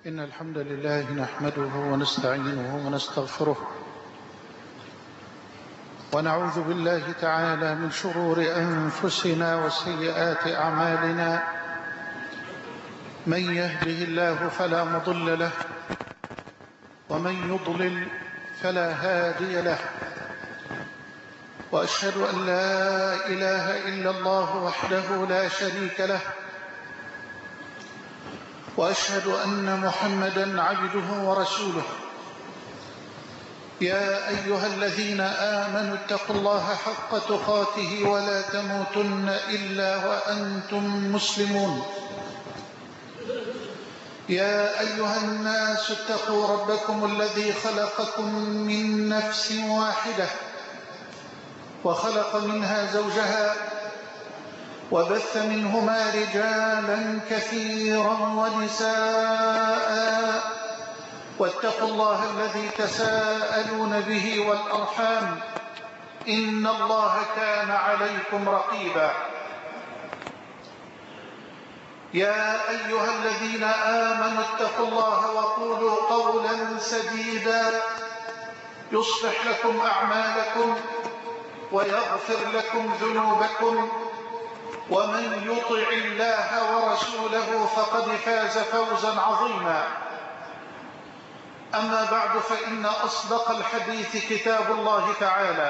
إن الحمد لله نحمده ونستعينه ونستغفره ونعوذ بالله تعالى من شرور أنفسنا وسيئات أعمالنا. من يهده الله فلا مضل له ومن يضلل فلا هادي له، وأشهد أن لا إله إلا الله وحده لا شريك له، وأشهد أن محمدًا عبده ورسوله. يا أيها الذين آمنوا اتقوا الله حق تقاته ولا تموتن إلا وأنتم مسلمون. يا أيها الناس اتقوا ربكم الذي خلقكم من نفس واحدة وخلق منها زوجها وبث منهما رجالا كثيرا ونساء، واتقوا الله الذي تساءلون به والأرحام إن الله كان عليكم رقيبا. يا أيها الذين آمنوا اتقوا الله وقولوا قولا سديدا يصلح لكم أعمالكم ويغفر لكم ذنوبكم، ومن يطع الله ورسوله فقد فاز فوزا عظيما. أما بعد، فإن أصدق الحديث كتاب الله تعالى،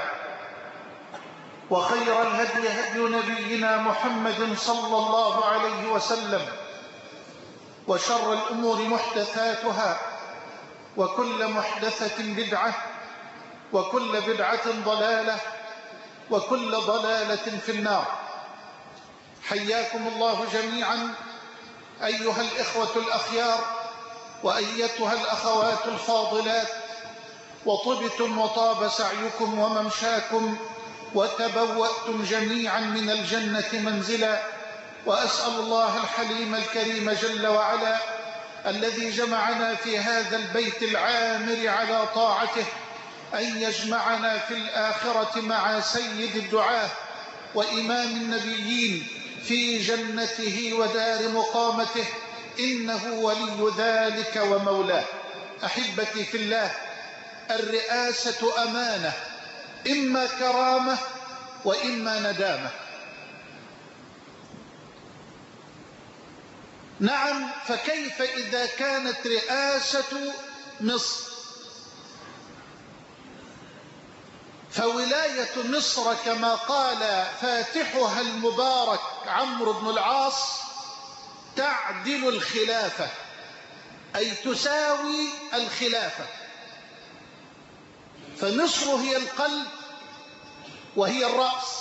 وخير الهدي هدي نبينا محمد صلى الله عليه وسلم، وشر الأمور محدثاتها، وكل محدثة بدعة، وكل بدعة ضلالة، وكل ضلالة في النار. حياكم الله جميعا أيها الإخوة الأخيار وأيتها الأخوات الفاضلات، وطبتم وطاب سعيكم وممشاكم وتبوأتم جميعا من الجنة منزلا. وأسأل الله الحليم الكريم جل وعلا الذي جمعنا في هذا البيت العامر على طاعته أن يجمعنا في الآخرة مع سيد الدعاة وإمام النبيين في جنته ودار مقامته، إنه ولي ذلك ومولاه. أحبتي في الله، الرئاسة أمانة، إما كرامة وإما ندامة. نعم، فكيف إذا كانت رئاسة مصر؟ فولاية مصر كما قال فاتحها المبارك عمرو بن العاص تعدل الخلافة، أي تساوي الخلافة. فمصر هي القلب وهي الرأس،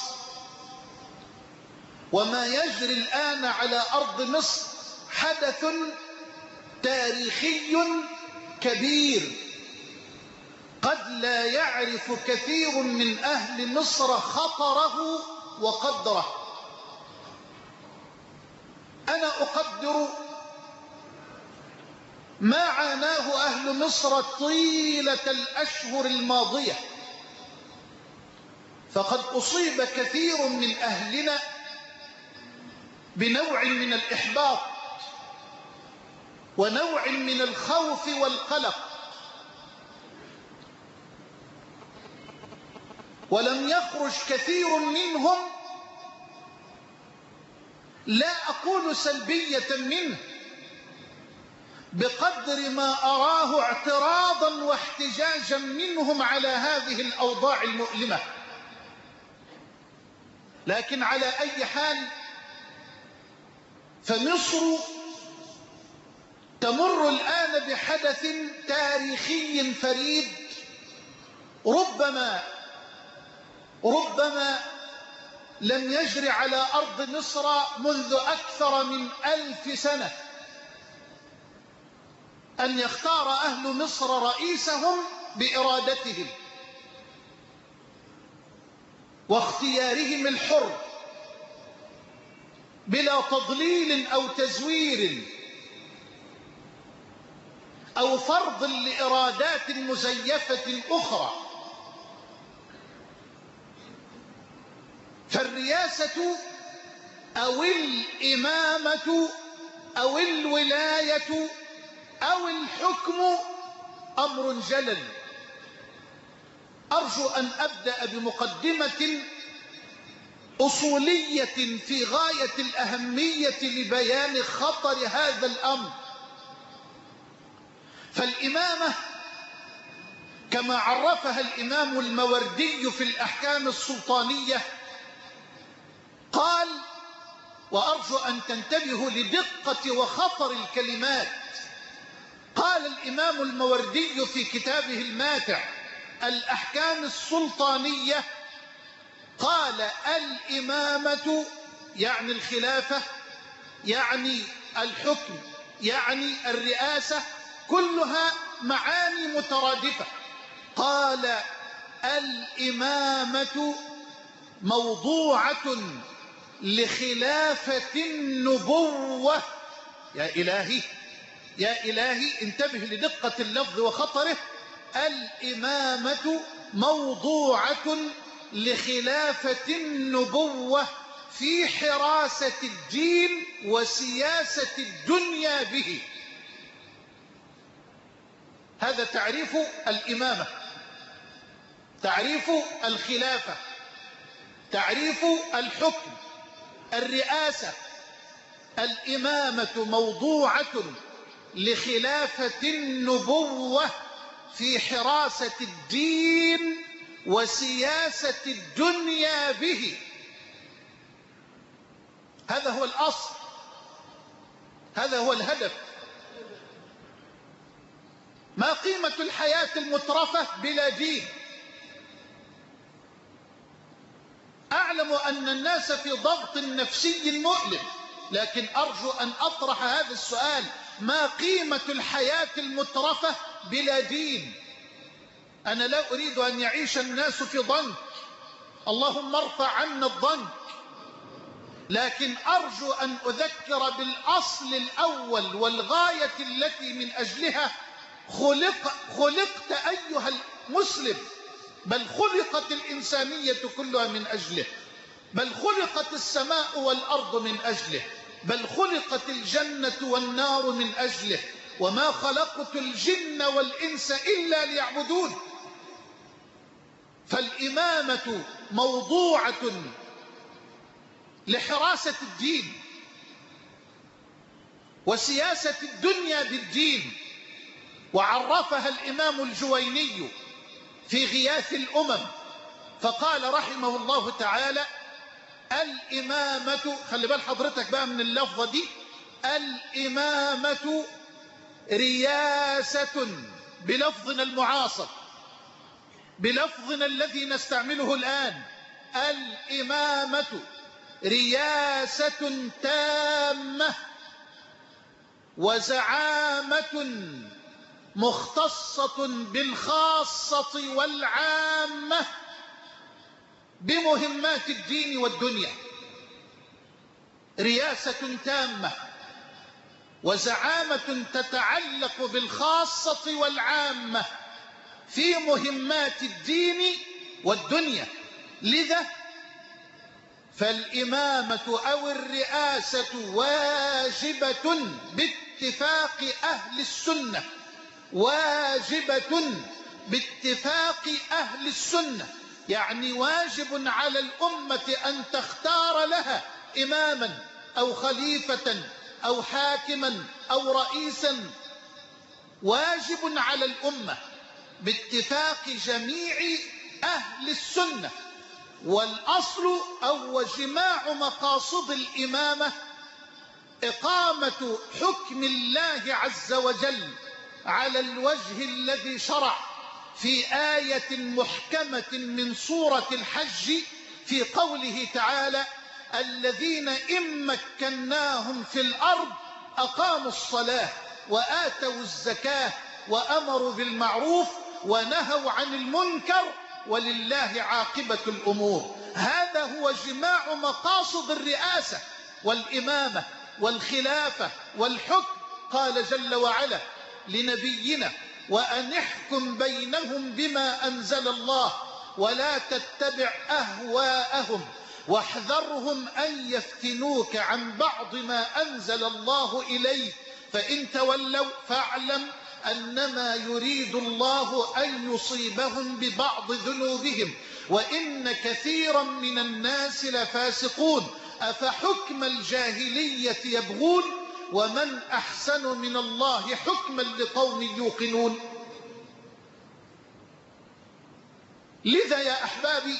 وما يجري الآن على أرض مصر حدث تاريخي كبير قد لا يعرف كثير من أهل مصر خطره وقدره. أنا أقدر ما عاناه أهل مصر طيلة الأشهر الماضية، فقد أصيب كثير من أهلنا بنوع من الإحباط ونوع من الخوف والقلق، ولم يخرج كثير منهم، لا أقول سلبية منه، بقدر ما أراه اعتراضا واحتجاجا منهم على هذه الأوضاع المؤلمة. لكن على أي حال، فمصر تمر الآن بحدث تاريخي فريد ربما لم يجري على أرض مصر منذ أكثر من 1000 سنة، أن يختار أهل مصر رئيسهم بإرادتهم واختيارهم الحر بلا تضليل أو تزوير أو فرض لإرادات مزيفة أخرى. فالرئاسة أو الإمامة أو الولاية أو الحكم أمر جلل. أرجو أن أبدأ بمقدمة أصولية في غاية الأهمية لبيان خطر هذا الأمر. فالإمامة كما عرفها الإمام الموردي في الأحكام السلطانية قال، وأرجو أن تنتبهوا لدقة وخطر الكلمات، قال الإمام الموردي في كتابه الماتع الأحكام السلطانية، قال: الإمامة يعني الخلافة، يعني الحكم، يعني الرئاسة، كلها معاني مترادفة. قال: الإمامة موضوعة لخلافة النبوة. يا إلهي يا إلهي، انتبه لدقة اللفظ وخطره. الإمامة موضوعة لخلافة النبوة في حراسة الدين وسياسة الدنيا به. هذا تعريف الإمامة، تعريف الخلافة، تعريف الحكم، الرئاسة. الإمامة موضوعة لخلافة النبوة في حراسة الدين وسياسة الدنيا به. هذا هو الأصل، هذا هو الهدف. ما قيمة الحياة المترفة بلا دين؟ أعلم أن الناس في ضغط نفسي مؤلم، لكن أرجو أن أطرح هذا السؤال: ما قيمة الحياة المترفة بلا دين؟ أنا لا أريد أن يعيش الناس في ضنك، اللهم ارفع عنا الضنك، لكن أرجو أن أذكر بالأصل الأول والغاية التي من أجلها خلقت أيها المسلم، بل خلقت الإنسانية كلها من أجله، بل خلقت السماء والأرض من أجله، بل خلقت الجنة والنار من أجله. وما خلقت الجن والإنس إلا ليعبدون. فالإمامة موضوعة لحراسة الدين وسياسة الدنيا بالدين. وعرفها الإمام الجويني في غياث الأمم فقال رحمه الله تعالى: الإمامة، خلي بال حضرتك بقى من اللفظة دي، الإمامة رياسة بلفظنا المعاصر، بلفظنا الذي نستعمله الآن. الإمامة رياسة تامة وزعامة مختصة بالخاصة والعامة بمهمات الدين والدنيا. رياسة تامة وزعامة تتعلق بالخاصة والعامة في مهمات الدين والدنيا. لذا فالإمامة أو الرئاسة واجبة باتفاق أهل السنة، واجبة باتفاق أهل السنة، يعني واجب على الأمة أن تختار لها إماما أو خليفة أو حاكما أو رئيسا. واجب على الأمة باتفاق جميع أهل السنة. والأصل أو جماع مقاصد الإمامة إقامة حكم الله عز وجل على الوجه الذي شرع في آية محكمة من سورة الحج في قوله تعالى: الذين إن مكناهم في الأرض أقاموا الصلاة وآتوا الزكاة وأمروا بالمعروف ونهوا عن المنكر ولله عاقبة الأمور. هذا هو جماع مقاصد الرئاسة والإمامة والخلافة والحكم. قال جل وعلا لنبينا: وأن احكم بينهم بما أنزل الله ولا تتبع أهواءهم واحذرهم أن يفتنوك عن بعض ما أنزل الله إليك فإن تولوا فاعلم أنما يريد الله أن يصيبهم ببعض ذنوبهم وإن كثيرا من الناس لفاسقون أفحكم الجاهلية يبغون ومن أحسن من الله حكما لقوم يوقنون. لذا يا أحبابي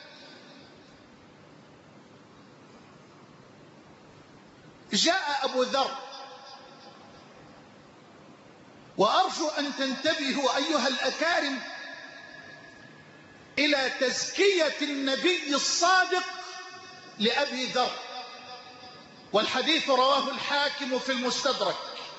جاء أبو ذر، وأرجو أن تنتبهوا أيها الأكارم إلى تزكية النبي الصادق لأبي ذر، والحديث رواه الحاكم في المستدرك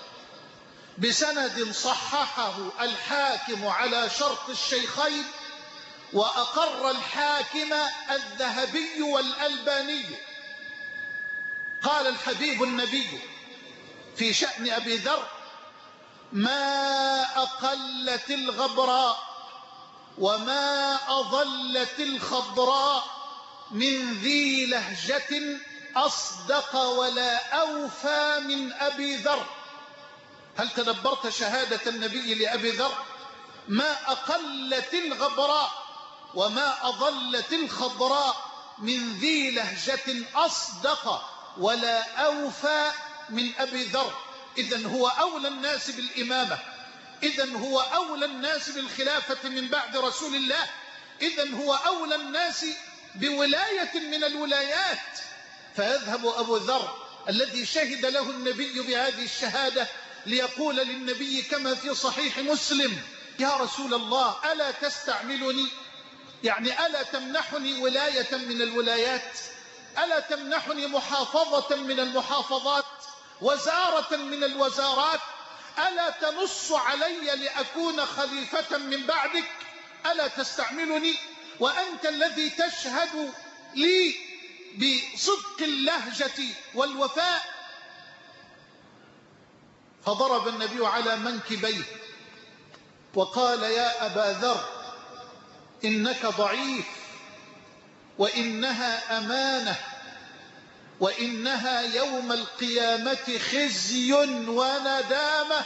بسند صححه الحاكم على شرط الشيخين، وأقر الحاكم الذهبي والألباني. قال الحبيب النبي في شأن أبي ذر: ما أقلت الغبراء وما أضلت الخضراء من ذي لهجة أصدق ولا أوفى من أبي ذر. هل تدبرت شهادة النبي لأبي ذر؟ ما أقلت الغبراء وما أضلت الخضراء من ذي لهجة أصدق ولا أوفى من أبي ذر. إذن هو أولى الناس بالإمامة، إذن هو أولى الناس بالخلافة من بعد رسول الله، إذن هو أولى الناس بولاية من الولايات. فيذهب أبو ذر الذي شهد له النبي بهذه الشهادة ليقول للنبي كما في صحيح مسلم: يا رسول الله ألا تستعملني؟ يعني ألا تمنحني ولاية من الولايات؟ ألا تمنحني محافظة من المحافظات؟ وزارة من الوزارات؟ ألا تنص علي لأكون خليفة من بعدك؟ ألا تستعملني وأنت الذي تشهد لي بصدق اللهجة والوفاء؟ فضرب النبي على منكبيه وقال: يا أبا ذر إنك ضعيف، وإنها أمانة، وإنها يوم القيامة خزي وندامة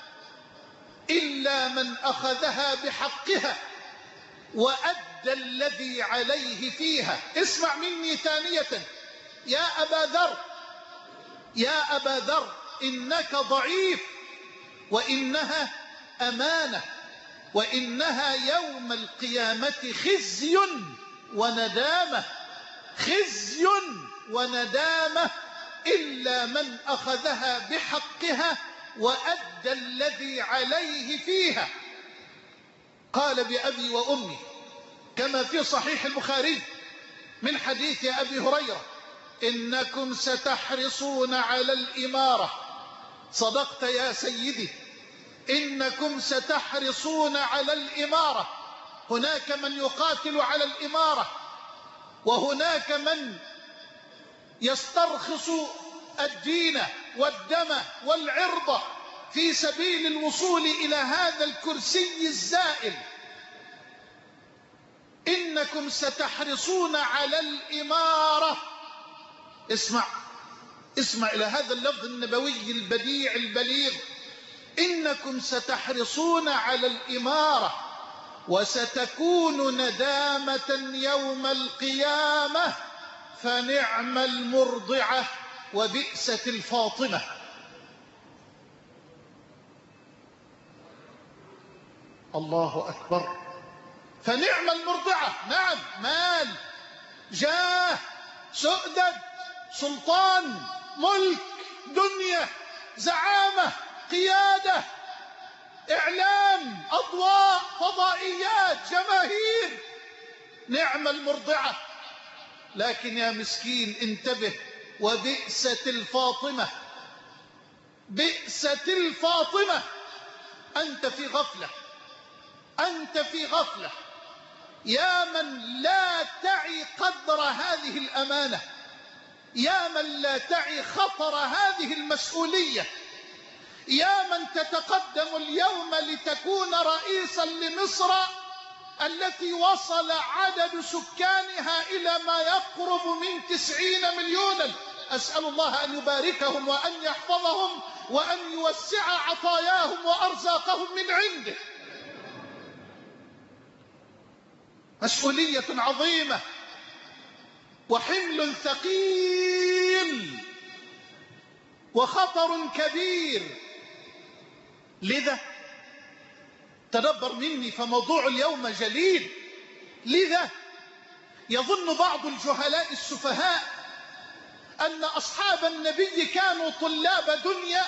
إلا من أخذها بحقها وأدى الذي عليه فيها. اسمع مني ثانية: يا أبا ذر، يا أبا ذر إنك ضعيف، وإنها أمانة، وإنها يوم القيامة خزي وندامة، خزي وندامة إلا من أخذها بحقها وأدى الذي عليه فيها. قال بأبي وأمي كما في صحيح البخاري من حديث أبي هريرة: إنكم ستحرصون على الإمارة. صدقت يا سيدي، إنكم ستحرصون على الإمارة. هناك من يقاتل على الإمارة، وهناك من يسترخص الدين والدم والعرض في سبيل الوصول إلى هذا الكرسي الزائل. إنكم ستحرصون على الإمارة. اسمع إلى هذا اللفظ النبوي البديع البليغ: إنكم ستحرصون على الإمارة وستكون ندامة يوم القيامة، فنعم المرضعة وبئست الفاطمة. الله أكبر. فنعم المرضعة، نعم، مال، جاه، سؤدد، سلطان، ملك، دنيا، زعامة، قيادة، إعلام، أضواء، فضائيات، جماهير. نعم المرضعة. لكن يا مسكين انتبه: وبئست الفاطمة، بئست الفاطمة. أنت في غفلة، أنت في غفلة. يا من لا تعي قدر هذه الأمانة، يا من لا تعي خطر هذه المسؤولية، يا من تتقدم اليوم لتكون رئيسا لمصر التي وصل عدد سكانها إلى ما يقرب من 90 مليونا. أسأل الله أن يباركهم وأن يحفظهم وأن يوسع عطاياهم وأرزاقهم من عنده. مسؤولية عظيمة وحمل ثقيل وخطر كبير. لذا تدبر مني فموضوع اليوم جليل. لذا يظن بعض الجهلاء السفهاء أن أصحاب النبي كانوا طلاب دنيا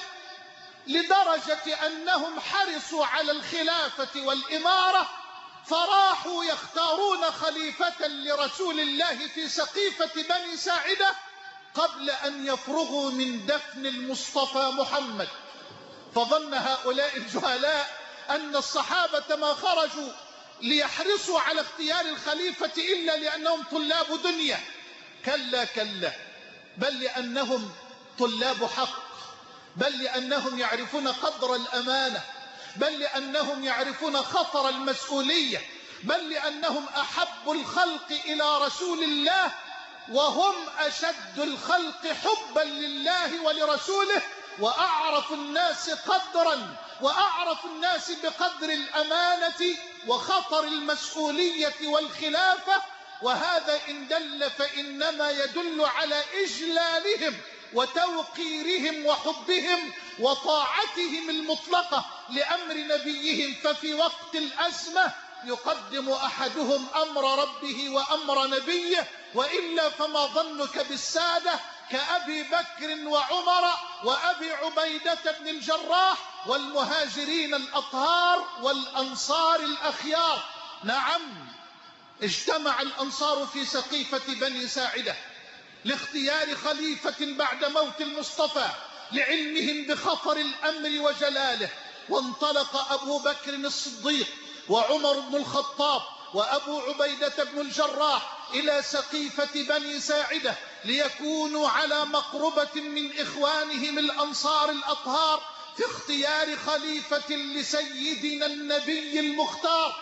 لدرجة أنهم حرصوا على الخلافة والإمارة فراحوا يختارون خليفة لرسول الله في سقيفة بني ساعدة قبل أن يفرغوا من دفن المصطفى محمد. فظن هؤلاء الجهلاء أن الصحابة ما خرجوا ليحرصوا على اختيار الخليفة إلا لأنهم طلاب دنيا. كلا كلا، بل لأنهم طلاب حق، بل لأنهم يعرفون قدر الأمانة، بل لأنهم يعرفون خطر المسؤولية، بل لأنهم أحب الخلق إلى رسول الله وهم أشد الخلق حبا لله ولرسوله وأعرف الناس قدرا وأعرف الناس بقدر الأمانة وخطر المسؤولية والخلافة. وهذا إن دل فإنما يدل على إجلالهم وتوقيرهم وحبهم وطاعتهم المطلقة لأمر نبيهم. ففي وقت الأزمة يقدم أحدهم أمر ربه وأمر نبيه، وإلا فما ظنك بالسادة كأبي بكر وعمر وأبي عبيدة بن الجراح والمهاجرين الأطهار والأنصار الأخيار. نعم، اجتمع الأنصار في سقيفة بني ساعدة لاختيار خليفة بعد موت المصطفى لعلمهم بخطر الأمر وجلاله. وانطلق أبو بكر الصديق وعمر بن الخطاب وأبو عبيدة بن الجراح إلى سقيفة بني ساعدة ليكونوا على مقربة من إخوانهم الأنصار الأطهار في اختيار خليفة لسيدنا النبي المختار.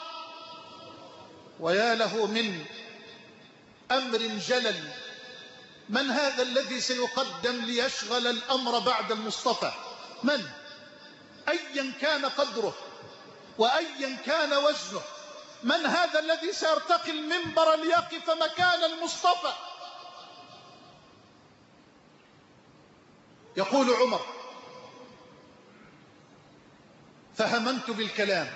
ويا له من أمر جلل. من هذا الذي سيقدم ليشغل الأمر بعد المصطفى؟ من؟ أيا كان قدره وأيا كان وزنه. من هذا الذي سيرتقي المنبر ليقف مكان المصطفى؟ يقول عمر: فهممت بالكلام.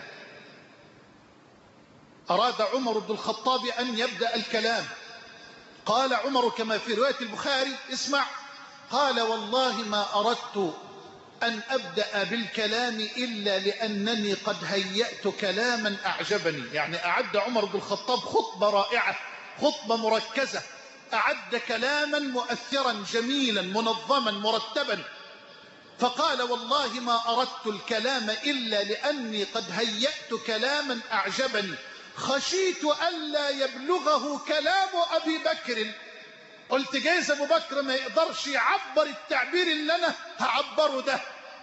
أراد عمر بن الخطاب أن يبدأ الكلام. قال عمر كما في رواية البخاري، اسمع، قال: والله ما أردت أن أبدأ بالكلام إلا لأنني قد هيأت كلاما أعجبني. يعني أعد عمر بن الخطاب خطبة رائعة، خطبة مركزة، أعد كلاما مؤثرا جميلا منظما مرتبا. فقال: والله ما أردت الكلام إلا لأني قد هيأت كلاما أعجبني خشيت ألا يبلغه كلام أبي بكر. قلت جايز أبو بكر ما يقدرش يعبر التعبير اللي أنا هعبره ده.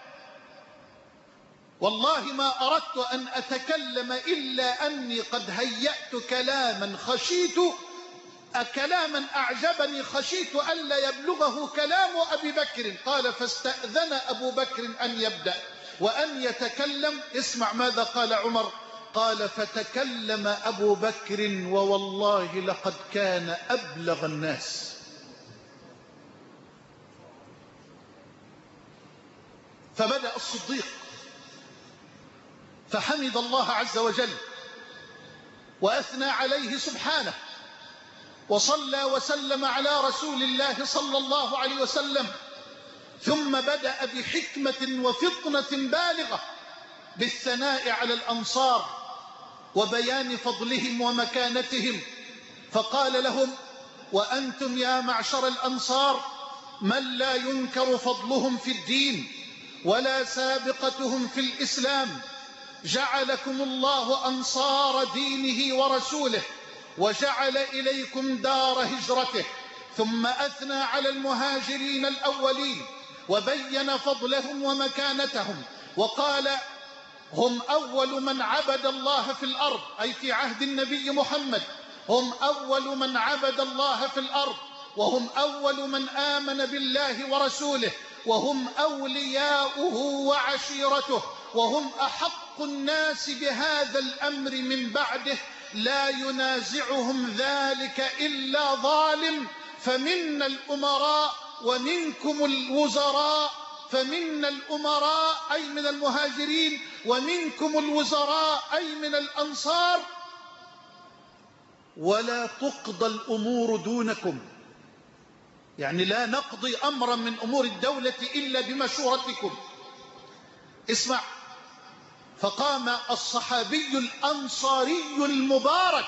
والله ما أردت أن أتكلم إلا أني قد هيأت كلاما أعجبني خشيت ألا يبلغه كلام أبي بكر. قال: فاستأذن أبو بكر أن يبدأ وأن يتكلم. اسمع ماذا قال عمر. قال: فتكلم أبو بكر ووالله لقد كان أبلغ الناس. فبدأ الصديق فحمد الله عز وجل وأثنى عليه سبحانه وصلى وسلم على رسول الله صلى الله عليه وسلم، ثم بدأ بحكمة وفطنة بالغة بالثناء على الأنصار وبيان فضلهم ومكانتهم. فقال لهم: وأنتم يا معشر الأنصار من لا ينكر فضلهم في الدين ولا سابقتهم في الإسلام، جعلكم الله أنصار دينه ورسوله وجعل إليكم دار هجرته. ثم أثنى على المهاجرين الأولين وبين فضلهم ومكانتهم وقال: هم أول من عبد الله في الأرض، أي في عهد النبي محمد، هم أول من عبد الله في الأرض وهم أول من آمن بالله ورسوله، وهم أولياؤه وعشيرته، وهم أحق الناس بهذا الأمر من بعده، لا ينازعهم ذلك إلا ظالم. فمنا الأمراء ومنكم الوزراء، فمنا الأمراء أي من المهاجرين، ومنكم الوزراء أي من الأنصار، ولا تقضى الأمور دونكم، يعني لا نقضي أمرا من أمور الدولة إلا بمشورتكم. اسمع، فقام الصحابي الأنصاري المبارك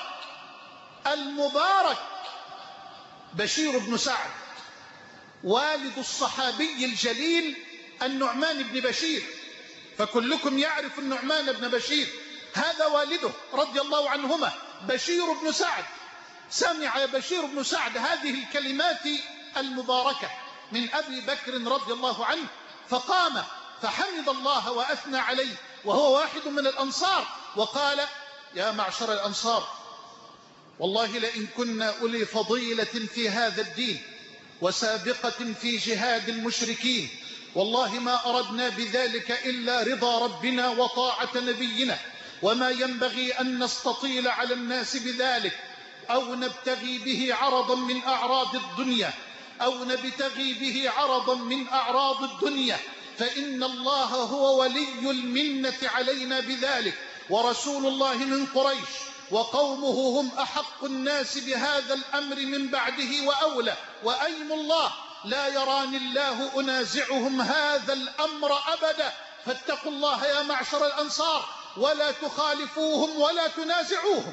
بشير بن سعد، والد الصحابي الجليل النعمان بن بشير، فكلكم يعرف النعمان بن بشير، هذا والده رضي الله عنهما بشير بن سعد. سمع بشير بن سعد هذه الكلمات المباركة من أبي بكر رضي الله عنه، فقام فحمد الله وأثنى عليه، وهو واحد من الأنصار، وقال: يا معشر الأنصار، والله لئن كنا أولي فضيلة في هذا الدين وسابقة في جهاد المشركين، والله ما أردنا بذلك إلا رضا ربنا وطاعة نبينا، وما ينبغي أن نستطيل على الناس بذلك أو نبتغي به عرضا من أعراض الدنيا، فإن الله هو ولي المنة علينا بذلك، ورسول الله من قريش، وقومه هم أحق الناس بهذا الأمر من بعده وأولى، وأيم الله لا يراني الله أنازعهم هذا الأمر أبدا، فاتقوا الله يا معشر الأنصار، ولا تخالفوهم ولا تنازعوهم.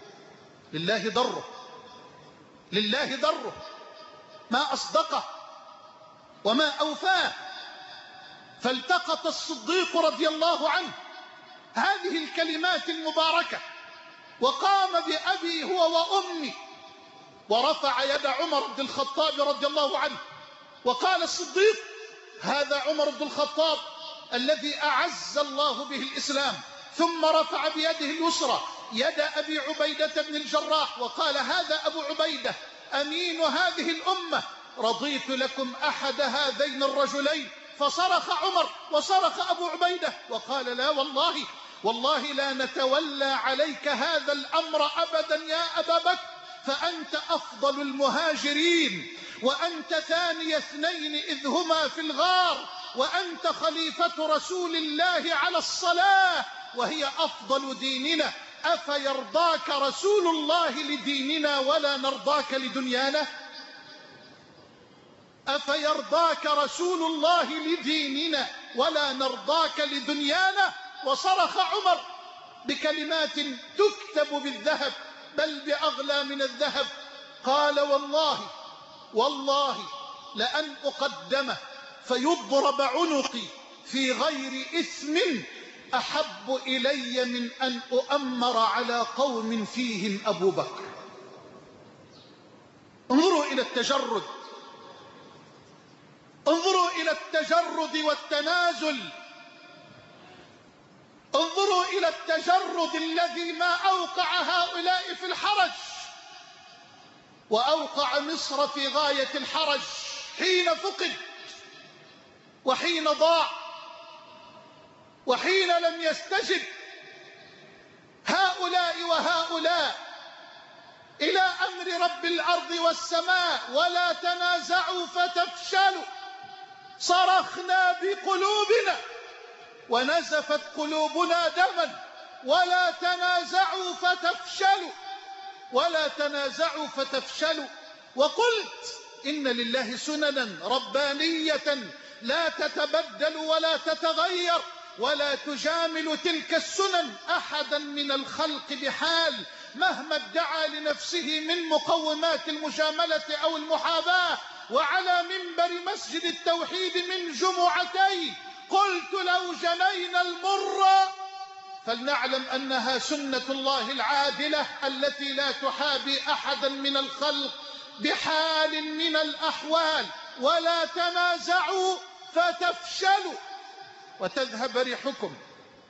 لله ضره ما أصدقه وما أوفاه. فالتقط الصديق رضي الله عنه هذه الكلمات المباركة، وقام بأبي هو وأمي، ورفع يد عمر بن الخطاب رضي الله عنه، وقال الصديق: هذا عمر بن الخطاب الذي أعز الله به الإسلام. ثم رفع بيده اليسرى يد أبي عبيدة بن الجراح، وقال: هذا أبو عبيدة أمين هذه الأمة، رضيت لكم أحد هذين الرجلين. فصرخ عمر وصرخ أبو عبيدة وقال: لا والله لا نتولى عليك هذا الأمر أبدا يا أبا بكر، فأنت أفضل المهاجرين، وأنت ثاني اثنين إذ هما في الغار، وأنت خليفة رسول الله على الصلاة، وهي أفضل ديننا، أفيرضاك رسول الله لديننا ولا نرضاك لدنيانا؟ أفيرضاك رسول الله لديننا ولا نرضاك لدنيانا؟ وصرخ عمر بكلمات تكتب بالذهب، بل بأغلى من الذهب، قال: والله لأن أقدم فيضرب عنقي في غير إثم أحب إلي من أن أؤمر على قوم فيهم أبو بكر. انظروا إلى التجرد، انظروا إلى التجرد والتنازل، انظروا إلى التجرد الذي ما أوقع هؤلاء في الحرج، وأوقع مصر في غاية الحرج حين فقد، وحين ضاع، وحين لم يستجب هؤلاء إلى أمر رب الأرض والسماء: ولا تنازعوا فتفشلوا. صرخنا بقلوبنا ونزفت قلوبنا دما: ولا تنازعوا فتفشلوا. وقلت: إن لله سننا ربانية لا تتبدل ولا تتغير، ولا تجامل تلك السنن أحدا من الخلق بحال، مهما ادعى لنفسه من مقومات المجاملة أو المحاباة. وعلى منبر مسجد التوحيد من جمعتين قلت: لو جنينا المر فلنعلم أنها سنة الله العادلة التي لا تحابي أحدا من الخلق بحال من الأحوال. ولا تنازعوا فتفشلوا وتذهب ريحكم،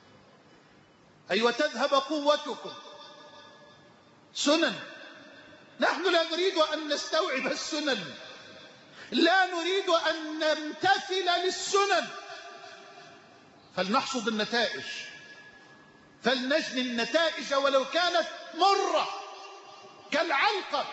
أي وتذهب قوتكم. سنن نحن لا نريد أن نستوعب السنن، لا نريد أن نمتثل للسنن، فلنحصد النتائج، فلنجني النتائج ولو كانت مرة كالعلقة.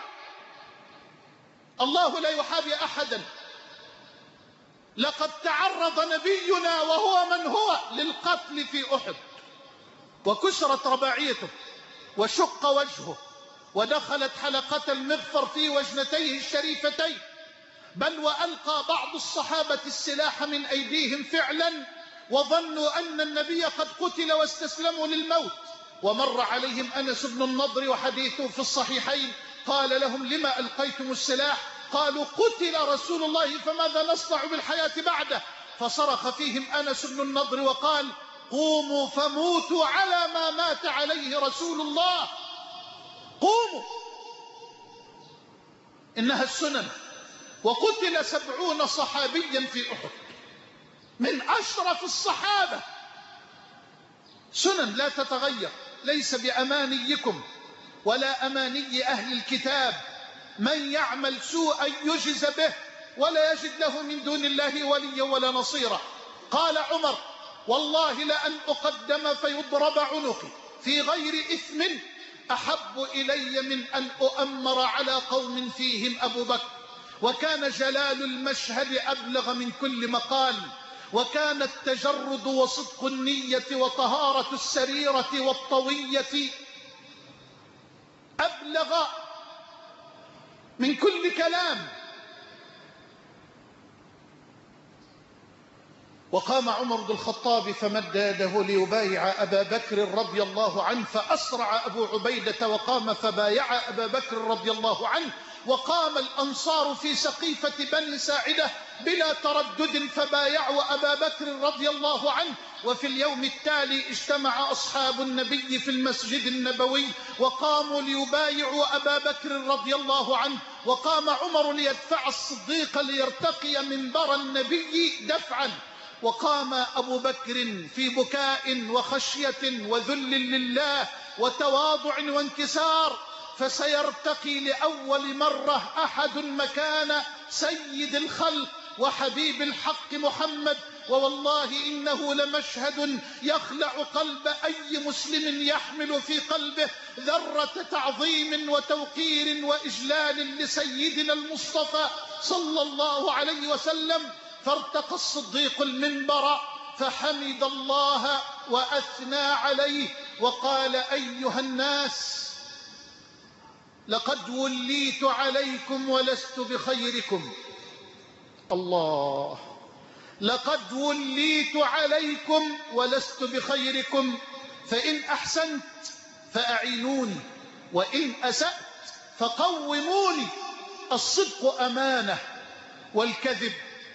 الله لا يحابي أحدا. لقد تعرض نبينا وهو من هو للقتل في أحد، وكسرت رباعيته وشق وجهه ودخلت حلقة المغفر في وجنتيه الشريفتين، بل وألقى بعض الصحابة السلاح من أيديهم فعلا، وظنوا أن النبي قد قتل واستسلموا للموت. ومر عليهم أنس بن النضر وحديثه في الصحيحين، قال لهم: لما ألقيتم السلاح؟ قالوا: قتل رسول الله فماذا نصنع بالحياة بعده؟ فصرخ فيهم أنس بن النضر وقال: قوموا فموتوا على ما مات عليه رسول الله، قوموا. إنها السنن. وقتل 70 صحابيا في أحد من أشرف الصحابة. سنن لا تتغير، ليس بأمانيكم ولا أماني أهل الكتاب. من يعمل سوءا يجز به ولا يجد له من دون الله وليا ولا نصيرا. قال عمر: والله لأن أقدم فيضرب عنقي في غير إثم أحب إلي من أن أؤمر على قوم فيهم أبو بكر. وكان جلال المشهد أبلغ من كل مقال، وكان التجرد وصدق النية وطهارة السريرة والطوية أبلغ من كل كلام. وقام عمر بن الخطاب فمد يده ليبايع أبا بكر رضي الله عنه، فأسرع أبو عبيدة وقام فبايع أبا بكر رضي الله عنه. وقام الأنصار في سقيفة بني ساعدة بلا تردد فبايعوا أبا بكر رضي الله عنه. وفي اليوم التالي اجتمع أصحاب النبي في المسجد النبوي وقاموا ليبايعوا أبا بكر رضي الله عنه. وقام عمر ليدفع الصديق ليرتقي منبر النبي دفعا. وقام أبو بكر في بكاء وخشية وذل لله وتواضع وانكسار، فسيرتقي لأول مرة أحد مكان سيد الخلق وحبيب الحق محمد. ووالله إنه لمشهد يخلع قلب أي مسلم يحمل في قلبه ذرة تعظيم وتوقير وإجلال لسيدنا المصطفى صلى الله عليه وسلم. فارتقى الصديق المنبر فحمد الله وأثنى عليه وقال: أيها الناس، لقد وليت عليكم ولست بخيركم. الله، لقد وليت عليكم ولست بخيركم، فإن أحسنت فأعينوني وإن أسأت فقوموني. الصدق أمانة، والكذب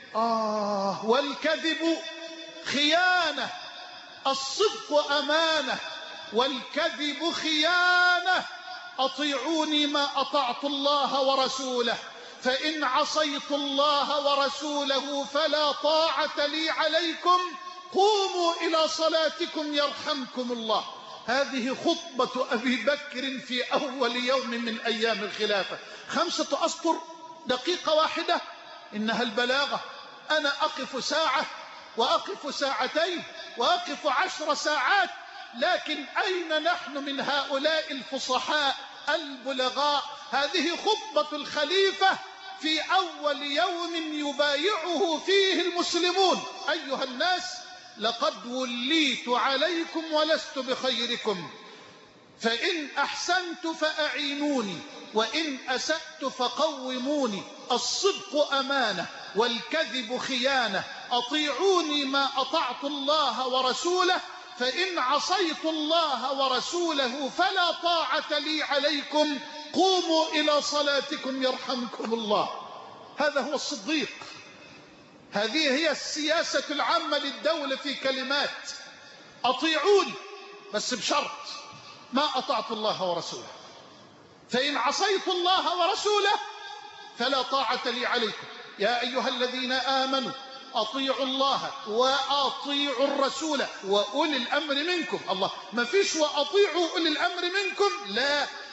والكذب خيانة. الصدق أمانة والكذب خيانة. أطيعوني ما أطعت الله ورسوله، فإن عصيت الله ورسوله فلا طاعة لي عليكم، قوموا إلى صلاتكم يرحمكم الله. هذه خطبة أبي بكر في أول يوم من أيام الخلافة. 5 أسطر، دقيقة واحدة، إنها البلاغة. أنا أقف ساعة وأقف ساعتين وأقف 10 ساعات، لكن أين نحن من هؤلاء الفصحاء البلغاء؟ هذه خطبة الخليفة في أول يوم يبايعه فيه المسلمون. أيها الناس، لقد وليت عليكم ولست بخيركم، فإن أحسنت فأعينوني وإن أسأت فقوموني. الصدق أمانة والكذب خيانة. أطيعوني ما أطعت الله ورسوله، فإن عصيت الله ورسوله فلا طاعة لي عليكم، قوموا إلى صلاتكم يرحمكم الله. هذا هو الصديق. هذه هي السياسة العامة للدولة في كلمات: أطيعوني بس بشرط ما أطعت الله ورسوله، فإن عصيت الله ورسوله فلا طاعة لي عليكم. يا أيها الذين آمنوا أطيعوا الله وأطيعوا الرسول وأولي الأمر منكم. الله، ما فيش وأطيعوا أولي الأمر منكم، لا،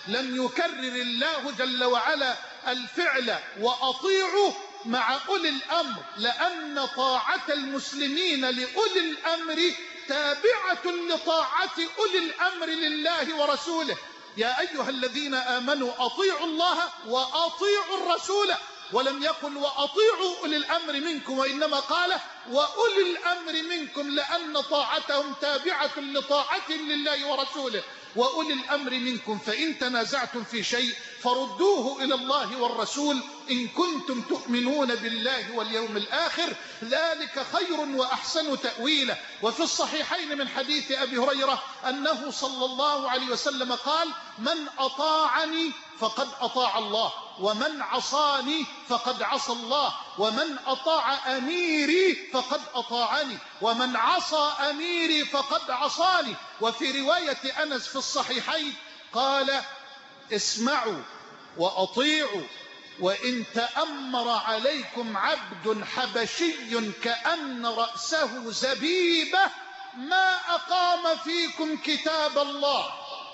لم يكرر الله جل وعلا الفعل وأطيعوا مع أولي الأمر، لأن طاعة المسلمين لأولي الأمر تابعة لطاعة أولي الأمر لله ورسوله. يا أيها الذين آمنوا أطيعوا الله وأطيعوا الرسول، ولم يقل وأطيعوا أولي الأمر منكم، وإنما قال وأولي الأمر منكم، لأن طاعتهم تابعة لطاعة لله ورسوله. وأولي الأمر منكم فإن تنازعتم في شيء فردوه إلى الله والرسول إن كنتم تؤمنون بالله واليوم الآخر، ذلك خير وأحسن تأويلا. وفي الصحيحين من حديث أبي هريرة أنه صلى الله عليه وسلم قال: من أطاعني فقد أطاع الله، ومن عصاني فقد عصى الله، ومن أطاع أميري فقد أطاعني، ومن عصى أميري فقد عصاني. وفي رواية أنس في الصحيحين قال: اسمعوا وأطيعوا وإن تأمر عليكم عبد حبشي كأن رأسه زبيبة ما أقام فيكم كتاب الله،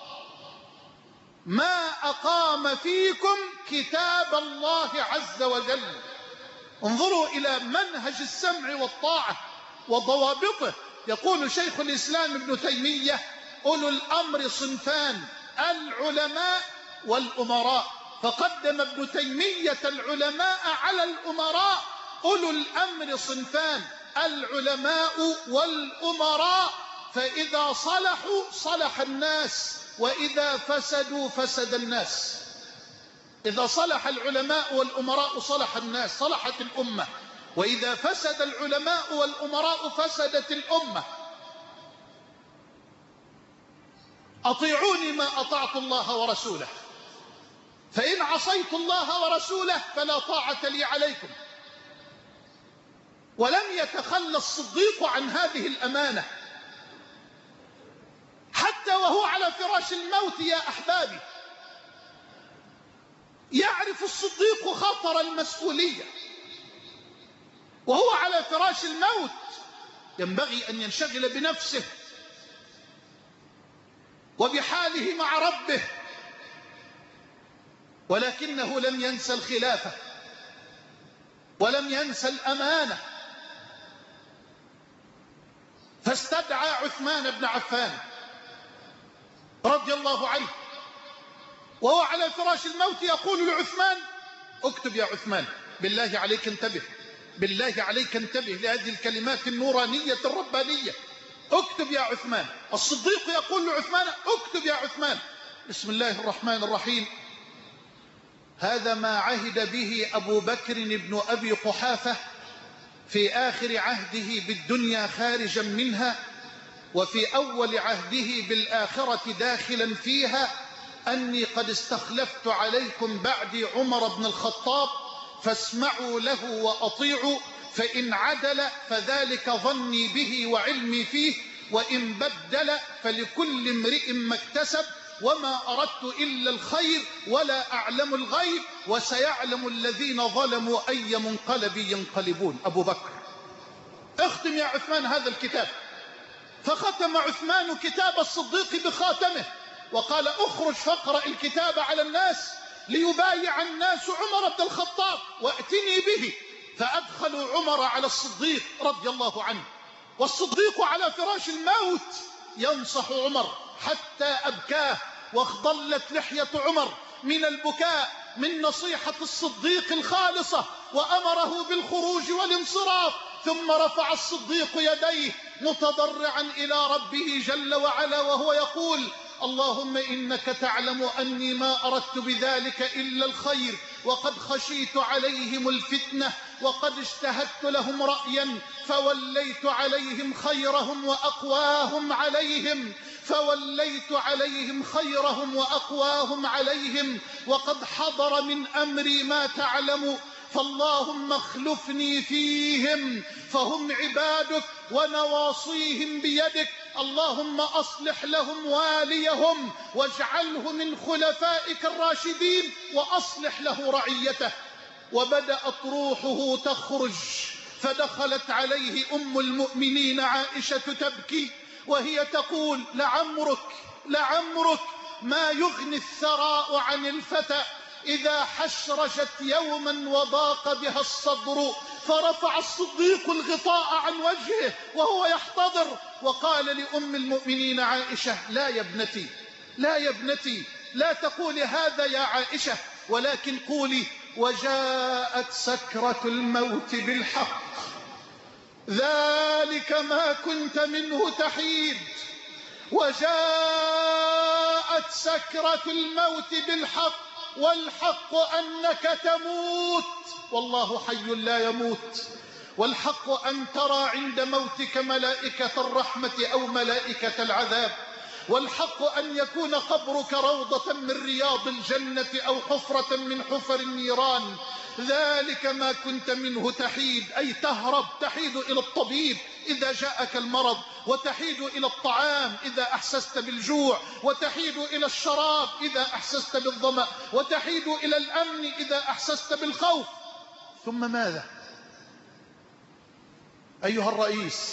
ما أقام فيكم كتاب الله عز وجل. انظروا إلى منهج السمع والطاعة وضوابطه. يقول شيخ الإسلام ابن تيمية: أولو الأمر صنفان، العلماء والأمراء. فقدم ابن تيمية العلماء على الأمراء. أولو الأمر صنفان، العلماء والأمراء، فإذا صلحوا صلح الناس، وإذا فسدوا فسد الناس. إذا صلح العلماء والأمراء صلح الناس، صلحت الأمة، وإذا فسد العلماء والأمراء فسدت الأمة. أطيعوني ما أطعت الله ورسوله، فإن عصيت الله ورسوله فلا طاعة لي عليكم. ولم يتخلى الصديق عن هذه الأمانة حتى وهو على فراش الموت. يا أحبابي، يعرف الصديق خطر المسؤولية وهو على فراش الموت. ينبغي أن ينشغل بنفسه وبحاله مع ربه، ولكنه لم ينسى الخلافة ولم ينسى الأمانة، فاستدعى عثمان بن عفان رضي الله عنه وهو على فراش الموت يقول لعثمان: اكتب يا عثمان، بالله عليك انتبه، بالله عليك انتبه لهذه الكلمات النورانية الربانية. اكتب يا عثمان. الصديق يقول لعثمان: اكتب يا عثمان. بسم الله الرحمن الرحيم. هذا ما عهد به أبو بكر بن أبي قحافة في آخر عهده بالدنيا خارجا منها، وفي أول عهده بالآخرة داخلا فيها، أني قد استخلفت عليكم بعد عمر بن الخطاب، فاسمعوا له وأطيعوا، فإن عدل فذلك ظني به وعلمي فيه، وإن بدل فلكل امرئ ما اكتسب، وما أردت إلا الخير ولا أعلم الغيب، وسيعلم الذين ظلموا أي منقلب ينقلبون. أبو بكر: اختم يا عثمان هذا الكتاب. فختم عثمان كتاب الصديق بخاتمه وقال: اخرج فاقرأ الكتاب على الناس ليبايع الناس عمر بن الخطاب واتني به. فأدخلوا عمر على الصديق رضي الله عنه، والصديق على فراش الموت ينصح عمر حتى أبكاه، واخضلت لحية عمر من البكاء من نصيحة الصديق الخالصة، وأمره بالخروج والانصراف. ثم رفع الصديق يديه متضرعا إلى ربه جل وعلا وهو يقول: اللهم إنك تعلم أني ما أردت بذلك إلا الخير، وقد خشيت عليهم الفتنة، وقد اجتهدت لهم رأيا فوليت عليهم خيرهم وأقواهم عليهم، فوليت عليهم خيرهم وأقواهم عليهم، وقد حضر من أمري ما تعلم، فاللهم اخلفني فيهم، فهم عبادك ونواصيهم بيدك. اللهم أصلح لهم واليهم واجعله من خلفائك الراشدين، وأصلح له رعيته. وبدأت روحه تخرج، فدخلت عليه أم المؤمنين عائشة تبكي وهي تقول: لعمرك لعمرك ما يغني الثراء عن الفتى إذا حشرجت يوما وضاق بها الصدر. فرفع الصديق الغطاء عن وجهه وهو يحتضر وقال لأم المؤمنين عائشة: لا يا ابنتي، لا يا ابنتي، لا تقولي هذا يا عائشة، ولكن قولي: وجاءت سكرة الموت بالحق، ذلك ما كنت منه تحيد. وجاءت سكرة الموت بالحق، والحق أنك تموت، والله حي لا يموت. والحق أن ترى عند موتك ملائكة الرحمة أو ملائكة العذاب. والحق أن يكون قبرك روضة من رياض الجنة أو حفرة من حفر النيران. ذلك ما كنت منه تحيد، أي تهرب، تحيد إلى الطبيب إذا جاءك المرض، وتحيد إلى الطعام إذا أحسست بالجوع، وتحيد إلى الشراب إذا أحسست بالظمأ، وتحيد إلى الأمن إذا أحسست بالخوف. ثم ماذا؟ أيها الرئيس،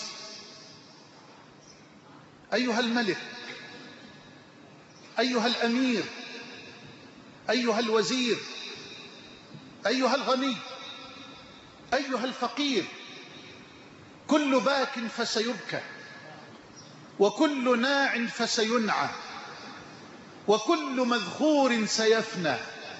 أيها الملك، أيها الأمير، أيها الوزير، أيها الغني، أيها الفقير، كل باك فسيبكى، وكل ناع فسينعى، وكل مذخور سيفنى،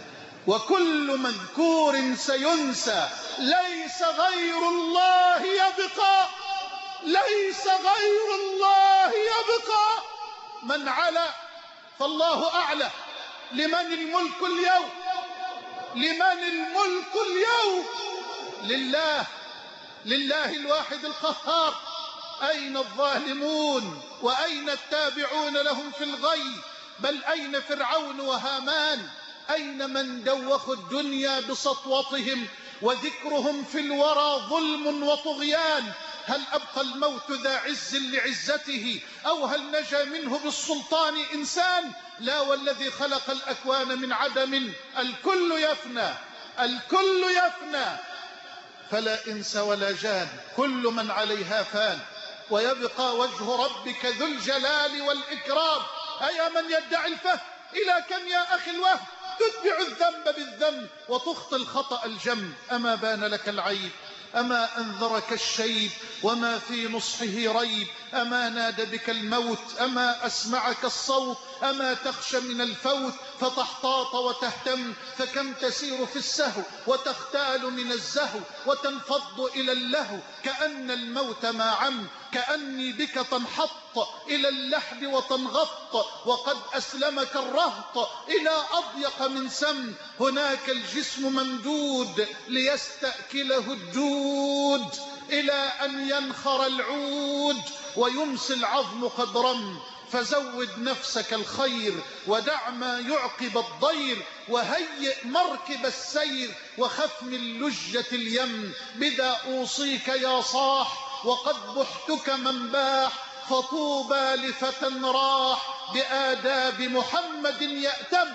وكل مذكور سينسى. ليس غير الله يبقى، ليس غير الله يبقى. من علا فالله أعلى. لمن الملك اليوم؟ لمن الملك اليوم؟ لله، لله الواحد القهار. أين الظالمون وأين التابعون لهم في الغي؟ بل أين فرعون وهامان؟ أين من دوخوا الدنيا بسطوتهم وذكرهم في الورى ظلم وطغيان؟ هل أبقى الموت ذا عز لعزته، أو هل نجا منه بالسلطان إنسان؟ لا، والذي خلق الأكوان من عدم. الكل يفنى، الكل يفنى، فلا إنس ولا جان، كل من عليها فان، ويبقى وجه ربك ذو الجلال والإكرام. أيا من يدعي الفهم، إلى كم يا أخي الوهم؟ تتبع الذنب بالذنب وتخطي الخطأ الجم. أما بان لك العيب، أما أنذرك الشيب، وما في نصحه ريب. أما نادى بك الموت، أما أسمعك الصوت، أما تخشى من الفوت فتحتاط وتهتم. فكم تسير في السهو وتختال من الزهو وتنفض إلى اللهو، كأن الموت ما عم. كأني بك تنحط إلى اللحد وتنغط، وقد أسلمك الرهط إلى أضيق من سم. هناك الجسم ممدود ليستأكله الدود، إلى أن ينخر العود ويمسي العظم قد رم. فزود نفسك الخير ودع ما يعقب الضير، وهيئ مركب السير وخف من لجة اليم. بذا أوصيك يا صاح، وقد بحتك من باح. فطوبى لفتى راح بآداب محمد يأتم.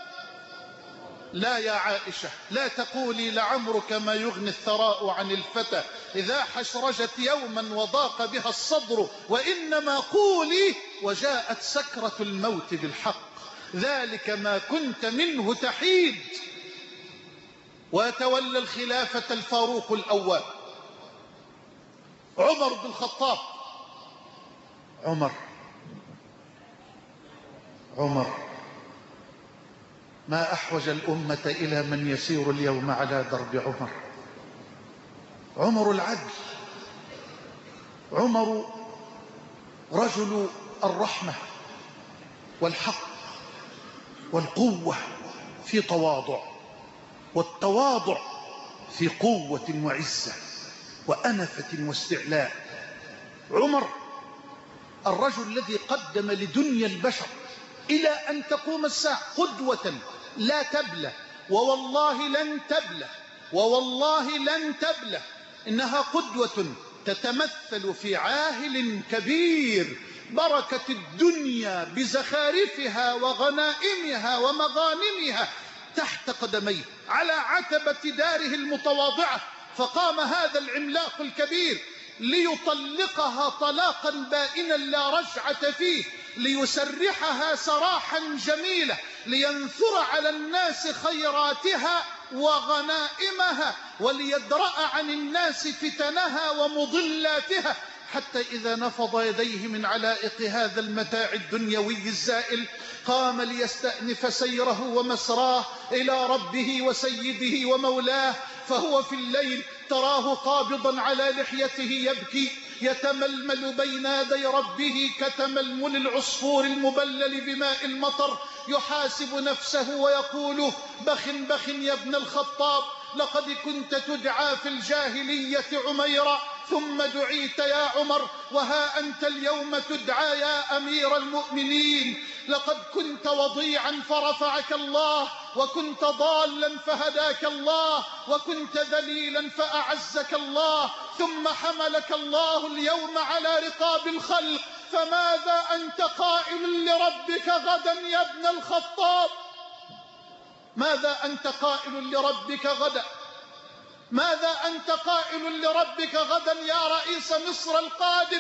لا يا عائشة، لا تقولي لعمرك ما يغني الثراء عن الفتى إذا حشرجت يوما وضاق بها الصدر، وإنما قولي: وجاءت سكرة الموت بالحق، ذلك ما كنت منه تحيد. ويتولى الخلافة الفاروق الأول عمر بن الخطاب. عمر ما أحوج الأمة إلى من يسير اليوم على درب عمر. عمر العدل، عمر رجل الرحمة والحق والقوة في تواضع، والتواضع في قوة وعزة وأنفة واستعلاء. عمر الرجل الذي قدم لدنيا البشر إلى أن تقوم الساعة قدوة لا تبلى، ووالله لن تبلى، ووالله لن تبلى. إنها قدوة تتمثل في عاهل كبير، بركة الدنيا بزخارفها وغنائمها ومغانمها تحت قدميه على عتبة داره المتواضعة. فقام هذا العملاق الكبير ليطلقها طلاقا بائنا لا رجعة فيه، ليسرحها سراحا جميلا، لينثر على الناس خيراتها وغنائمها، وليدرأ عن الناس فتنها ومضلاتها، حتى إذا نفض يديه من علائق هذا المتاع الدنيوي الزائل قام ليستأنف سيره ومسراه إلى ربه وسيده ومولاه. فهو في الليل تراه قابضا على لحيته يبكي، يتململ بين يدي ربه كتململ العصفور المبلل بماء المطر، يحاسب نفسه ويقول: بخ بخ يا ابن الخطاب، لقد كنت تدعى في الجاهلية عميرا ثم دعيت يا عمر، وها أنت اليوم تدعى يا أمير المؤمنين. لقد كنت وضيعا فرفعك الله، وكنت ضالا فهداك الله، وكنت ذليلا فأعزك الله، ثم حملك الله اليوم على رقاب الخلق. فماذا أنت قائل لربك غدا يا ابن الخطاب؟ ماذا أنت قائل لربك غدا؟ ماذا أنت قائل لربك غدا يا رئيس مصر القادم؟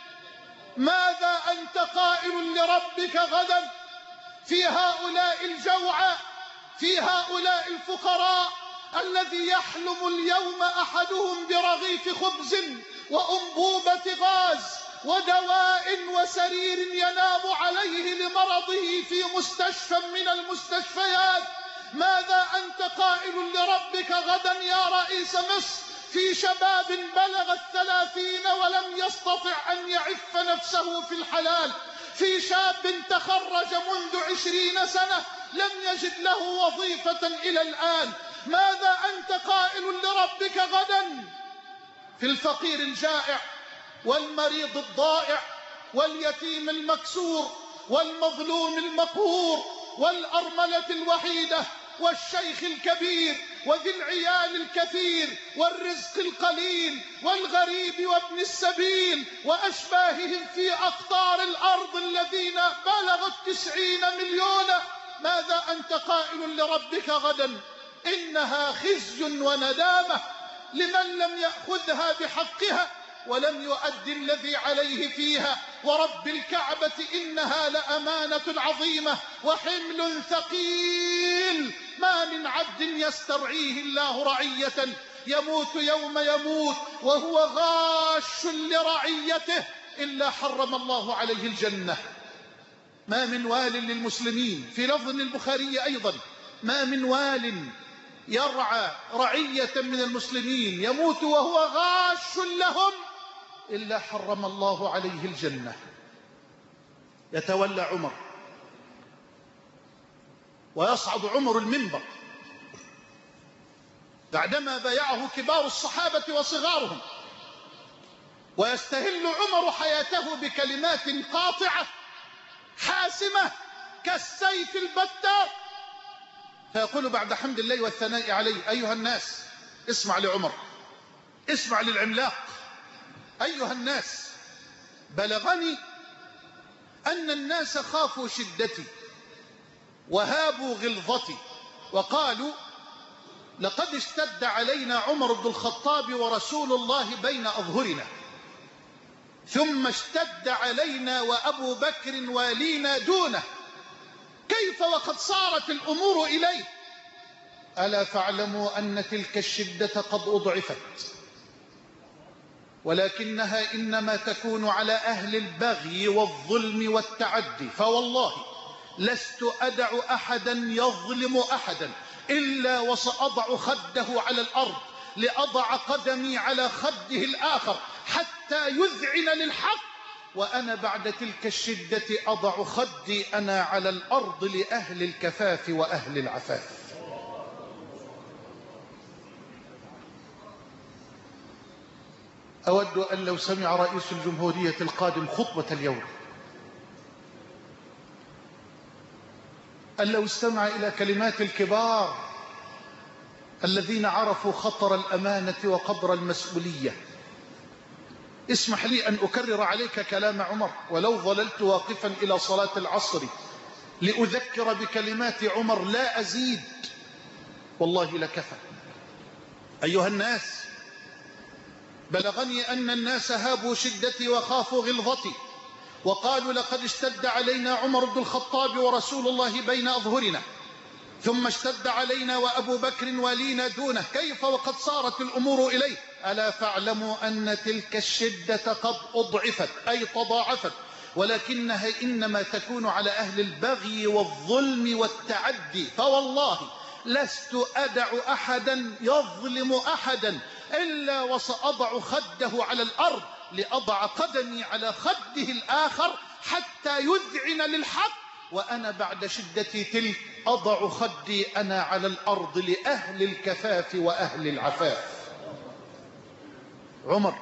ماذا أنت قائل لربك غدا في هؤلاء الجوعى، في هؤلاء الفقراء الذي يحلم اليوم أحدهم برغيف خبز وأنبوبة غاز ودواء وسرير ينام عليه لمرضه في مستشفى من المستشفيات؟ ماذا أنت قائل لربك غدا يا رئيس مصر في شباب بلغ 30 ولم يستطع أن يعف نفسه في الحلال، في شاب تخرج منذ 20 سنة لم يجد له وظيفة إلى الآن؟ ماذا أنت قائل لربك غدا في الفقير الجائع والمريض الضائع واليتيم المكسور والمظلوم المقهور والأرملة الوحيدة والشيخ الكبير وذي العيال الكثير والرزق القليل والغريب وابن السبيل وأشباههم في أقطار الأرض الذين بلغوا 90 مليونا؟ ماذا أنت قائل لربك غدا؟ إنها خزي وندامة لمن لم يأخذها بحقها ولم يؤدي الذي عليه فيها. ورب الكعبة إنها لأمانة عظيمة وحمل ثقيل، ما من عبد يسترعيه الله رعية يموت يوم يموت وهو غاش لرعيته إلا حرم الله عليه الجنة. ما من وال للمسلمين، في لفظ للبخاري أيضا: ما من وال يرعى رعية من المسلمين يموت وهو غاش لهم إلا حرم الله عليه الجنة. يتولى عمر ويصعد عمر المنبر بعدما بايعه كبار الصحابة وصغارهم، ويستهل عمر حياته بكلمات قاطعة حاسمة كالسيف البتار، فيقول بعد حمد الله والثناء عليه: أيها الناس، اسمع لعمر، اسمع للعملاق. أيها الناس، بلغني أن الناس خافوا شدتي وهابوا غلظتي، وقالوا: لقد اشتد علينا عمر بن الخطاب ورسول الله بين أظهرنا، ثم اشتد علينا وأبو بكر والينا دونه، كيف وقد صارت الأمور إليه؟ ألا فاعلموا أن تلك الشدة قد أضعفت، ولكنها إنما تكون على أهل البغي والظلم والتعدي، فوالله لست أدع أحدا يظلم أحدا إلا وسأضع خده على الأرض لأضع قدمي على خده الآخر حتى يذعن للحق، وأنا بعد تلك الشدة أضع خدي أنا على الأرض لأهل الكفاف وأهل العفاف. أود أن لو سمع رئيس الجمهورية القادم خطبة اليوم أن لو استمع إلى كلمات الكبار الذين عرفوا خطر الأمانة وقدر المسؤولية. اسمح لي أن أكرر عليك كلام عمر، ولو ظللت واقفا إلى صلاة العصر لأذكر بكلمات عمر لا أزيد والله لكفى. أيها الناس، بلغني أن الناس هابوا شدتي وخافوا غلظتي، وقالوا لقد اشتد علينا عمر بن الخطاب ورسول الله بين أظهرنا، ثم اشتد علينا وأبو بكر ولينا دونه، كيف وقد صارت الأمور إليه؟ ألا فاعلموا أن تلك الشدة قد أضعفت أي تضاعفت، ولكنها إنما تكون على أهل البغي والظلم والتعدي. فوالله لست أدع أحدا يظلم أحدا إلا وسأضع خده على الأرض لأضع قدمي على خده الآخر حتى يذعن للحق، وأنا بعد شدتي تلك أضع خدي أنا على الأرض لأهل الكفاف وأهل العفاف. عمر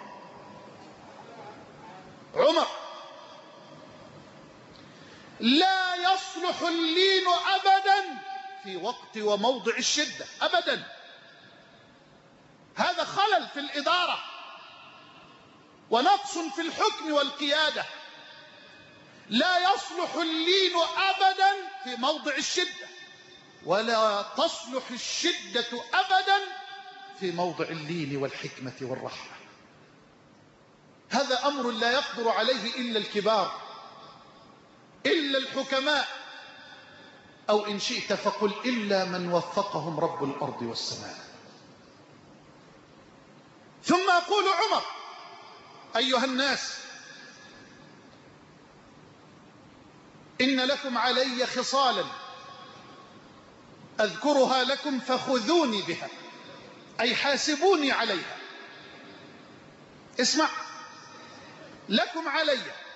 لا يصلح اللين أبدا في وقت وموضع الشدة أبدا. هذا خلل في الإدارة ونقص في الحكم والقيادة. لا يصلح اللين أبدا في موضع الشدة، ولا تصلح الشدة أبدا في موضع اللين والحكمة والرحمة. هذا أمر لا يقدر عليه إلا الكبار، إلا الحكماء، أو إن شئت فقل إلا من وفقهم رب الأرض والسماء. ثم يقول عمر: أيها الناس، إن لكم علي خصالا أذكرها لكم فخذوني بها، أي حاسبوني عليها. اسمع، لكم علي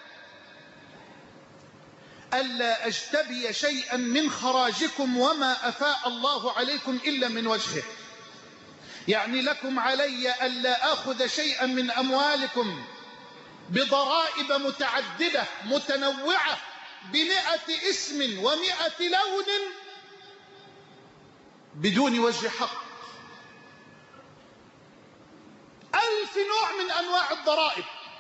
ألا أجتبي شيئا من خراجكم وما أفاء الله عليكم إلا من وجهه. يعني لكم علي ألا أخذ شيئا من أموالكم بضرائب متعددة متنوعة ب100 اسم و100 لون بدون وجه حق. 1000 نوع من أنواع الضرائب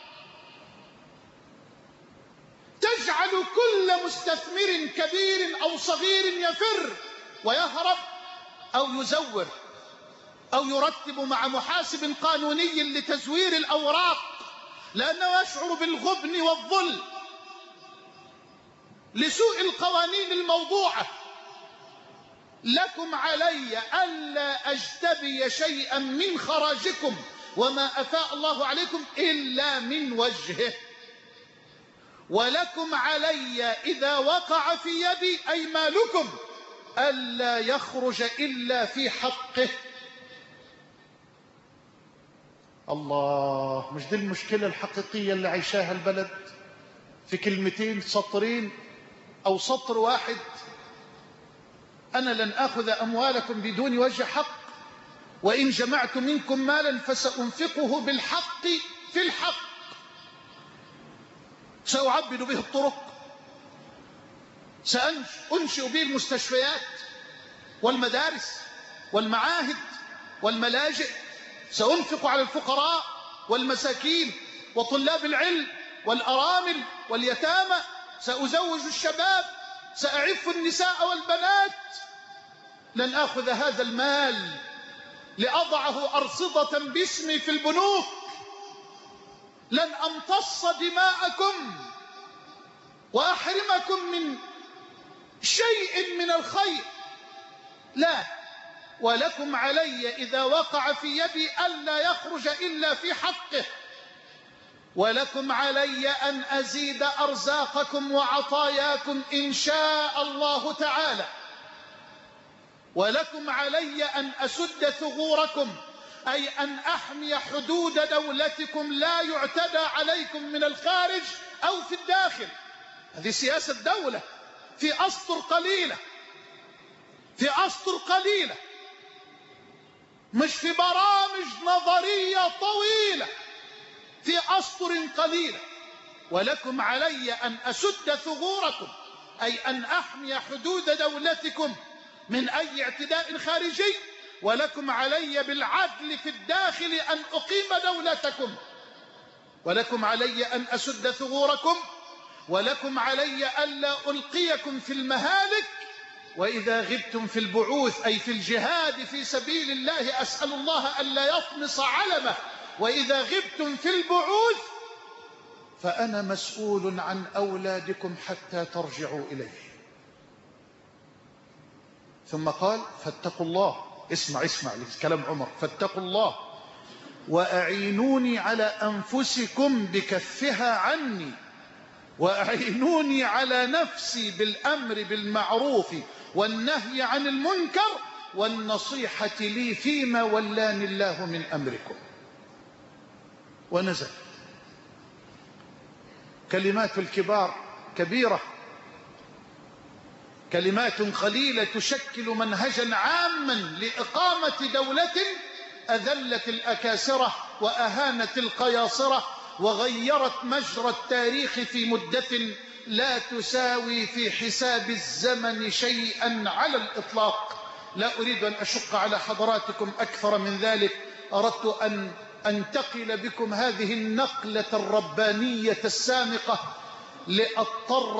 تجعل كل مستثمر كبير أو صغير يفر ويهرب أو يزور أو يرتب مع محاسب قانوني لتزوير الأوراق، لأنه يشعر بالغبن والظلم لسوء القوانين الموضوعة. لكم علي ألا أجتبي شيئا من خراجكم وما أفاء الله عليكم إلا من وجهه، ولكم علي إذا وقع في يدي أي مالكم ألا يخرج إلا في حقه. الله، مش دي المشكلة الحقيقية اللي عيشاها البلد في كلمتين، سطرين أو سطر واحد؟ أنا لن أخذ أموالكم بدون وجه حق، وإن جمعت منكم مالا فسأنفقه بالحق في الحق، سأعبد به الطرق، سأنشئ به المستشفيات والمدارس والمعاهد والملاجئ، سأنفق على الفقراء والمساكين وطلاب العلم والأرامل واليتامى، سأزوج الشباب، سأعف النساء والبنات. لن أخذ هذا المال لأضعه أرصدة باسمي في البنوك، لن أمتص دماءكم وأحرمكم من شيء من الخير، لا. ولكم علي إذا وقع في يدي ألا يخرج إلا في حقه، ولكم علي أن أزيد أرزاقكم وعطاياكم إن شاء الله تعالى، ولكم علي أن أسد ثغوركم، أي أن أحمي حدود دولتكم لا يعتدى عليكم من الخارج أو في الداخل. هذه سياسة دولة في أسطر قليلة، في أسطر قليلة، مش في برامج نظرية طويلة، في أسطر قليلة. ولكم علي أن أسد ثغوركم، أي أن أحمي حدود دولتكم من أي اعتداء خارجي، ولكم علي بالعدل في الداخل أن أقيم دولتكم، ولكم علي أن أسد ثغوركم، ولكم علي ألا ألقيكم في المهالك، وإذا غبتم في البعوث أي في الجهاد في سبيل الله أسأل الله ألا يطمس علمه، وإذا غبتم في البعوث فأنا مسؤول عن أولادكم حتى ترجعوا إليه. ثم قال فاتقوا الله، اسمع كلام عمر، فاتقوا الله وأعينوني على أنفسكم بكفها عني، وأعينوني على نفسي بالأمر بالمعروف والنهي عن المنكر والنصيحة لي فيما ولاني الله من أمركم. ونزل. كلمات الكبار كبيرة، كلمات قليلة تشكل منهجا عاما لإقامة دولة أذلت الأكاسرة وأهانت القياصرة وغيرت مجرى التاريخ في مدة لا تساوي في حساب الزمن شيئا على الإطلاق. لا أريد أن أشق على حضراتكم أكثر من ذلك، أردت أن أنتقل بكم هذه النقلة الربانية السامقة لأضطر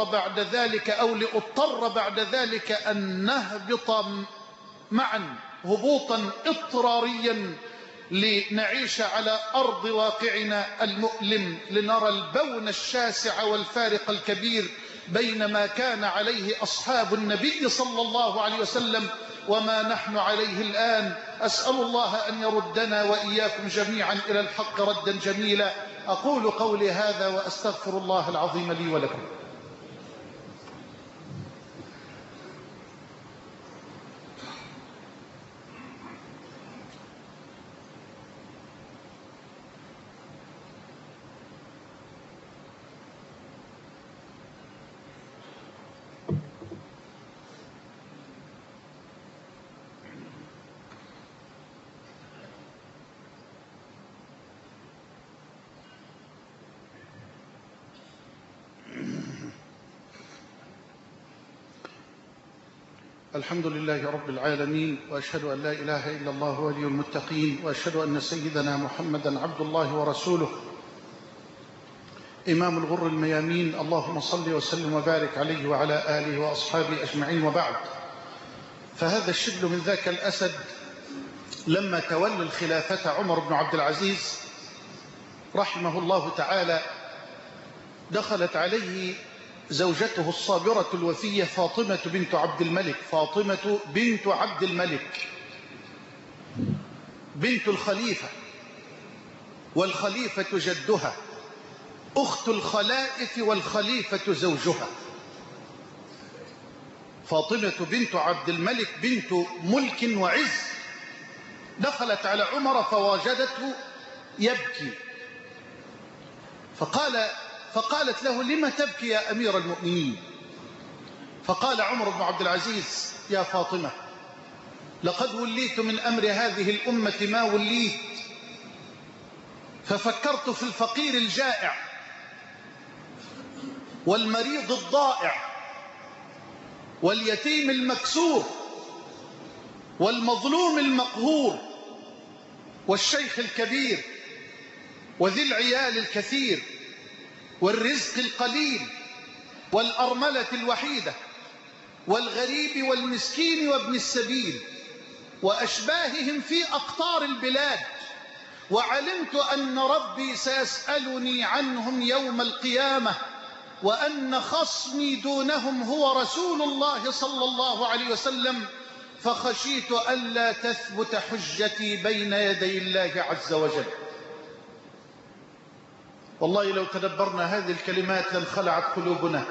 بعد ذلك أن نهبط معا هبوطا اضطراريا لنعيش على أرض واقعنا المؤلم، لنرى البون الشاسع والفارق الكبير بين ما كان عليه أصحاب النبي صلى الله عليه وسلم وما نحن عليه الآن. أسأل الله أن يردنا وإياكم جميعا إلى الحق ردا جميلا. أقول قولي هذا وأستغفر الله العظيم لي ولكم. الحمد لله رب العالمين، وأشهد أن لا إله إلا الله ولي المتقين، وأشهد أن سيدنا محمدا عبد الله ورسوله إمام الغر الميامين. اللهم صل وسلم وبارك عليه وعلى آله وأصحابه أجمعين، وبعد. فهذا الشبل من ذاك الأسد لما تولى الخلافة عمر بن عبد العزيز رحمه الله تعالى دخلت عليه زوجته الصابرة الوفية فاطمة بنت عبد الملك بنت الخليفة، والخليفة جدها، أخت الخلائف والخليفة زوجها. فاطمة بنت عبد الملك بنت ملك وعز دخلت على عمر فوجدته يبكي، فقالت له لم تبكي يا أمير المؤمنين؟ فقال عمر بن عبد العزيز يا فاطمة لقد وليت من أمر هذه الأمة ما وليت، ففكرت في الفقير الجائع والمريض الضائع واليتيم المكسور والمظلوم المقهور والشيخ الكبير وذي العيال الكثير والرزق القليل والأرملة الوحيدة والغريب والمسكين وابن السبيل وأشباههم في أقطار البلاد، وعلمت أن ربي سيسألني عنهم يوم القيامة، وأن خصمي دونهم هو رسول الله صلى الله عليه وسلم، فخشيت ألا تثبت حجتي بين يدي الله عز وجل. والله لو تدبرنا هذه الكلمات لانخلعت قلوبنا،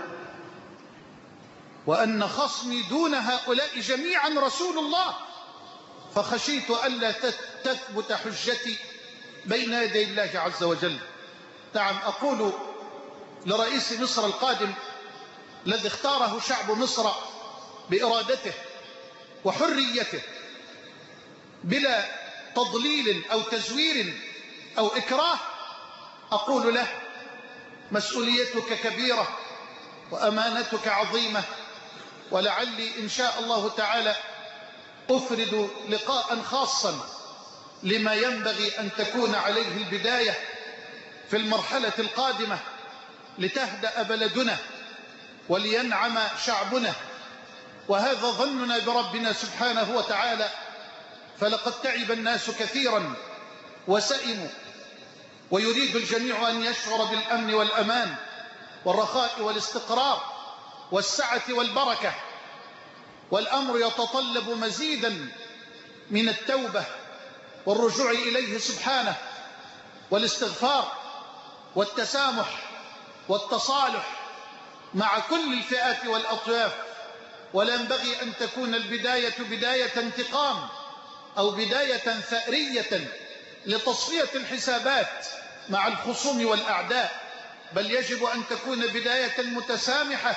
وأن خصمي دون هؤلاء جميعا رسول الله، فخشيت ألا تثبت حجتي بين يدي الله عز وجل. نعم، أقول لرئيس مصر القادم الذي اختاره شعب مصر بإرادته وحريته بلا تضليل أو تزوير أو إكراه، أقول له مسؤوليتك كبيرة وأمانتك عظيمة، ولعلي إن شاء الله تعالى أفرد لقاء خاصا لما ينبغي أن تكون عليه البداية في المرحلة القادمة لتهدأ بلدنا ولينعم شعبنا. وهذا ظننا بربنا سبحانه وتعالى، فلقد تعب الناس كثيرا وسئموا ويريد الجميع أن يشعر بالأمن والأمان والرخاء والاستقرار والسعة والبركة، والأمر يتطلب مزيدا من التوبة والرجوع إليه سبحانه والاستغفار والتسامح والتصالح مع كل الفئات والأطياف. ولا ينبغي أن تكون البداية بداية انتقام أو بداية ثأرية لتصفية الحسابات مع الخصوم والأعداء، بل يجب أن تكون بداية متسامحة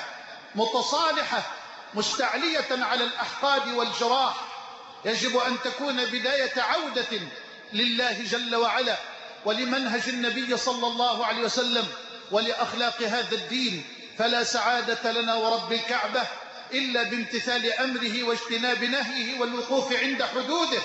متصالحة مستعلية على الأحقاد والجراح. يجب أن تكون بداية عودة لله جل وعلا ولمنهج النبي صلى الله عليه وسلم ولأخلاق هذا الدين. فلا سعادة لنا ورب الكعبة إلا بامتثال أمره واجتناب نهيه والوقوف عند حدوده.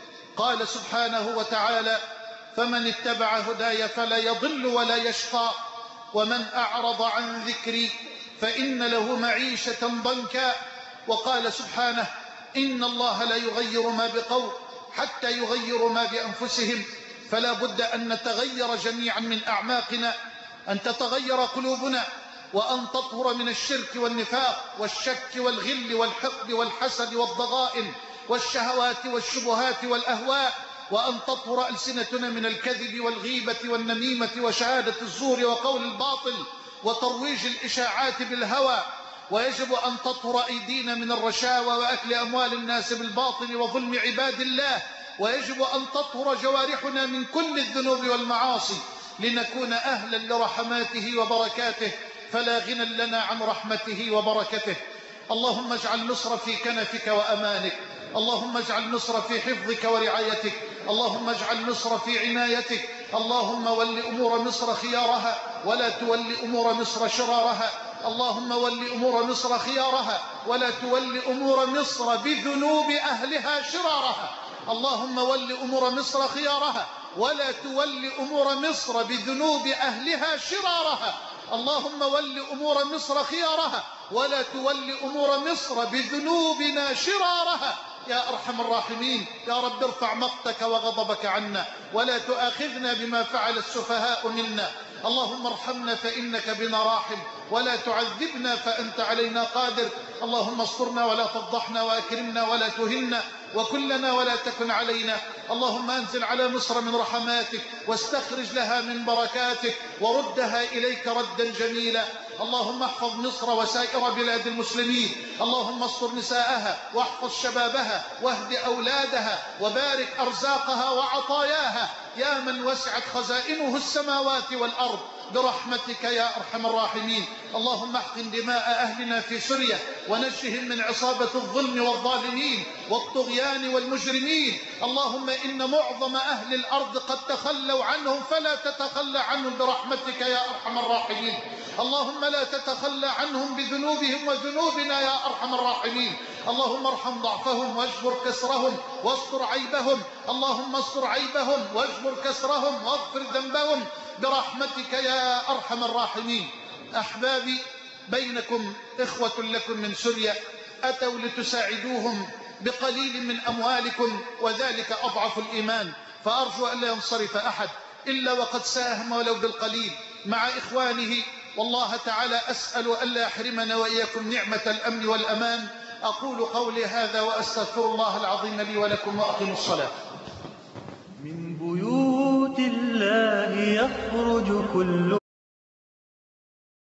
قال سبحانه وتعالى: فمن اتبع هداي فلا يضل ولا يشقى ومن أعرض عن ذكري فإن له معيشة ضنكا. وقال سبحانه: إن الله لا يغير ما بقوم حتى يغيروا ما بأنفسهم. فلا بد أن نتغير جميعا من أعماقنا، أن تتغير قلوبنا، وأن تطهر من الشرك والنفاق والشك والغل والحقد والحسد والضغائن والشهوات والشبهات والأهواء، وأن تطهر ألسنتنا من الكذب والغيبة والنميمة وشهادة الزور وقول الباطل وترويج الإشاعات بالهوى. ويجب أن تطهر أيدينا من الرشاوى وأكل أموال الناس بالباطل وظلم عباد الله. ويجب أن تطهر جوارحنا من كل الذنوب والمعاصي لنكون أهلا لرحماته وبركاته، فلا غنى لنا عن رحمته وبركته. اللهم اجعل مصر في كنفك وأمانك، اللهم اجعل مصر في حفظك ورعايتك، اللهم اجعل مصر في عنايتك. اللهم ول أمور مصر خيارها ولا تول أمور مصر شرارها. اللهم ول أمور مصر خيارها ولا تول أمور مصر بذنوب أهلها شرارها. اللهم ول أمور مصر خيارها ولا تول أمور مصر بذنوب أهلها شرارها. اللهم ول أمور مصر خيارها ولا تول أمور مصر بذنوبنا شرارها يا أرحم الراحمين. يا رب ارفع مقتك وغضبك عنا ولا تؤاخذنا بما فعل السفهاء منا. اللهم ارحمنا فإنك بنا راحم ولا تعذبنا فأنت علينا قادر. اللهم استرنا ولا تفضحنا وأكرمنا ولا تهنا وكلنا ولا تكن علينا. اللهم أنزل على مصر من رحماتك واستخرج لها من بركاتك وردها إليك ردا جميلا. اللهم احفظ مصر وسائر بلاد المسلمين. اللهم استر نساءها واحفظ شبابها واهد أولادها وبارك أرزاقها وعطاياها يا من وسعت خزائنه السماوات والأرض برحمتك يا أرحم الراحمين. اللهم احقن دماء أهلنا في سوريا ونجهم من عصابة الظلم والظالمين والطغيان والمجرمين. اللهم إن معظم أهل الأرض قد تخلوا عنهم فلا تتخلى عنهم برحمتك يا أرحم الراحمين. اللهم لا تتخلى عنهم بذنوبهم وذنوبنا يا أرحم الراحمين. اللهم ارحم ضعفهم واجبر كسرهم واستر عيبهم. اللهم استر عيبهم واجبر كسرهم واغفر ذنبهم برحمتك يا أرحم الراحمين. أحبابي، بينكم إخوة لكم من سوريا أتوا لتساعدوهم بقليل من أموالكم وذلك أضعف الإيمان، فأرجو أن لا ينصرف أحد إلا وقد ساهم ولو بالقليل مع إخوانه. والله تعالى أسأل ألا يحرمنا وإياكم نعمة الأمن والأمان. أقول قولي هذا وأستغفر الله العظيم لي ولكم وأقم الصلاة. من بيوت الله يخرج كل